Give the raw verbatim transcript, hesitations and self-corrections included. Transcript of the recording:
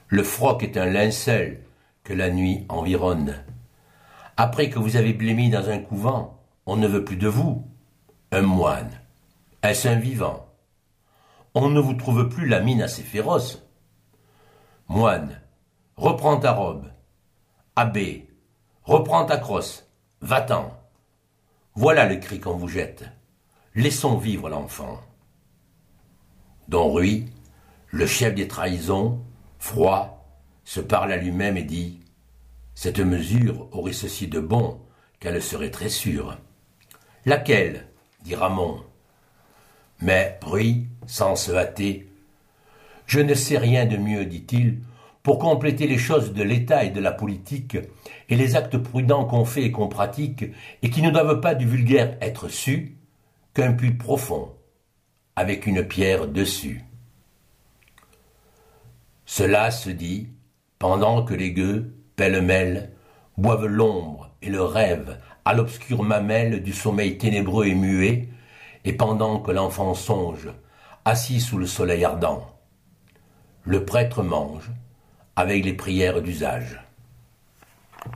Le froc est un linceul que la nuit environne. Après que vous avez blêmi dans un couvent, on ne veut plus de vous. Un moine, est-ce un vivant? On ne vous trouve plus la mine assez féroce. Moine, reprends ta robe. Abbé, reprends ta crosse. Va-t'en. Voilà le cri qu'on vous jette. Laissons vivre l'enfant. Don Rui, le chef des trahisons, froid, se parle à lui-même et dit « Cette mesure aurait ceci de bon qu'elle serait très sûre. »« Laquelle ?» dit Ramon. Mais Rui, sans se hâter, « Je ne sais rien de mieux, dit-il, pour compléter les choses de l'État et de la politique, et les actes prudents qu'on fait et qu'on pratique, et qui ne doivent pas du vulgaire être sus, qu'un puits profond, avec une pierre dessus. » Cela se dit pendant que les gueux, pêle-mêle, boivent l'ombre et le rêve à l'obscure mamelle du sommeil ténébreux et muet, et pendant que l'enfant songe, assis sous le soleil ardent. Le prêtre mange, avec les prières d'usage.